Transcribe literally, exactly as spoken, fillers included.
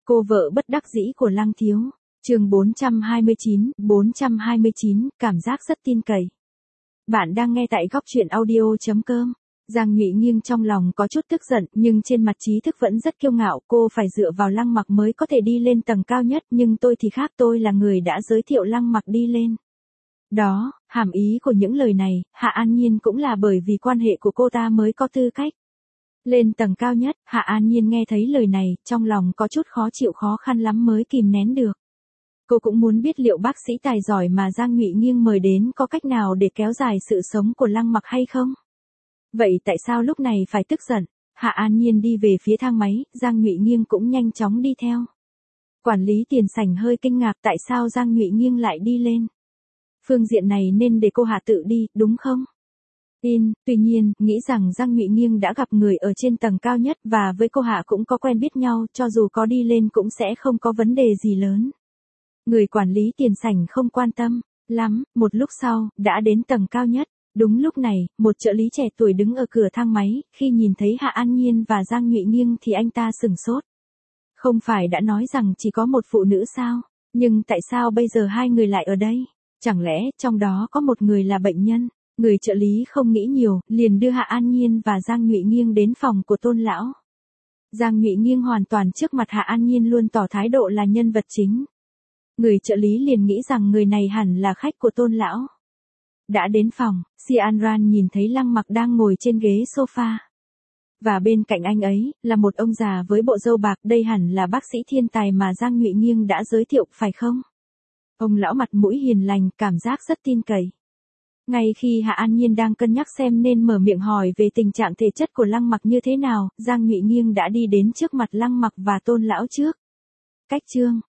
Cô vợ bất đắc dĩ của Lăng Thiếu. Chương bốn trăm hai mươi chín, bốn trăm hai mươi chín, cảm giác rất tin cậy. Bạn đang nghe tại góc truyện audio chấm com. Giang Nhụy Nghiêng trong lòng có chút tức giận, nhưng trên mặt trí thức vẫn rất kiêu ngạo, cô phải dựa vào Lăng Mặc mới có thể đi lên tầng cao nhất, nhưng tôi thì khác, tôi là người đã giới thiệu Lăng Mặc đi lên. Đó, hàm ý của những lời này, Hạ An Nhiên cũng là bởi vì quan hệ của cô ta mới có tư cách lên tầng cao nhất. Hạ An Nhiên nghe thấy lời này, trong lòng có chút khó chịu, khó khăn lắm mới kìm nén được. Cô cũng muốn biết liệu bác sĩ tài giỏi mà Giang Nhụy Nghiêng mời đến có cách nào để kéo dài sự sống của Lăng Mặc hay không? Vậy tại sao lúc này phải tức giận? Hạ An Nhiên đi về phía thang máy, Giang Nhụy Nghiêng cũng nhanh chóng đi theo. Quản lý tiền sảnh hơi kinh ngạc tại sao Giang Nhụy Nghiêng lại đi lên. Phương diện này nên để cô Hạ tự đi, đúng không? Tin, tuy nhiên, nghĩ rằng Giang Nhụy Nghiêng đã gặp người ở trên tầng cao nhất và với cô Hạ cũng có quen biết nhau, cho dù có đi lên cũng sẽ không có vấn đề gì lớn. Người quản lý tiền sảnh không quan tâm lắm, một lúc sau, đã đến tầng cao nhất. Đúng lúc này, một trợ lý trẻ tuổi đứng ở cửa thang máy, khi nhìn thấy Hạ An Nhiên và Giang Nhụy Nghiêng thì anh ta sửng sốt. Không phải đã nói rằng chỉ có một phụ nữ sao? Nhưng tại sao bây giờ hai người lại ở đây? Chẳng lẽ trong đó có một người là bệnh nhân? Người trợ lý không nghĩ nhiều, liền đưa Hạ An Nhiên và Giang Nhụy Nghiêng đến phòng của Tôn lão. Giang Nhụy Nghiêng hoàn toàn trước mặt Hạ An Nhiên luôn tỏ thái độ là nhân vật chính. Người trợ lý liền nghĩ rằng người này hẳn là khách của Tôn lão. Đã đến phòng, Sian Ran nhìn thấy Lăng Mặc đang ngồi trên ghế sofa. Và bên cạnh anh ấy, là một ông già với bộ râu bạc, đây hẳn là bác sĩ thiên tài mà Giang Nhụy Nghiêng đã giới thiệu, phải không? Ông lão mặt mũi hiền lành, cảm giác rất tin cậy. Ngay khi Hạ An Nhiên đang cân nhắc xem nên mở miệng hỏi về tình trạng thể chất của Lăng Mặc như thế nào, Giang Nhụy Nghiêng đã đi đến trước mặt Lăng Mặc và Tôn lão trước. Cách chương,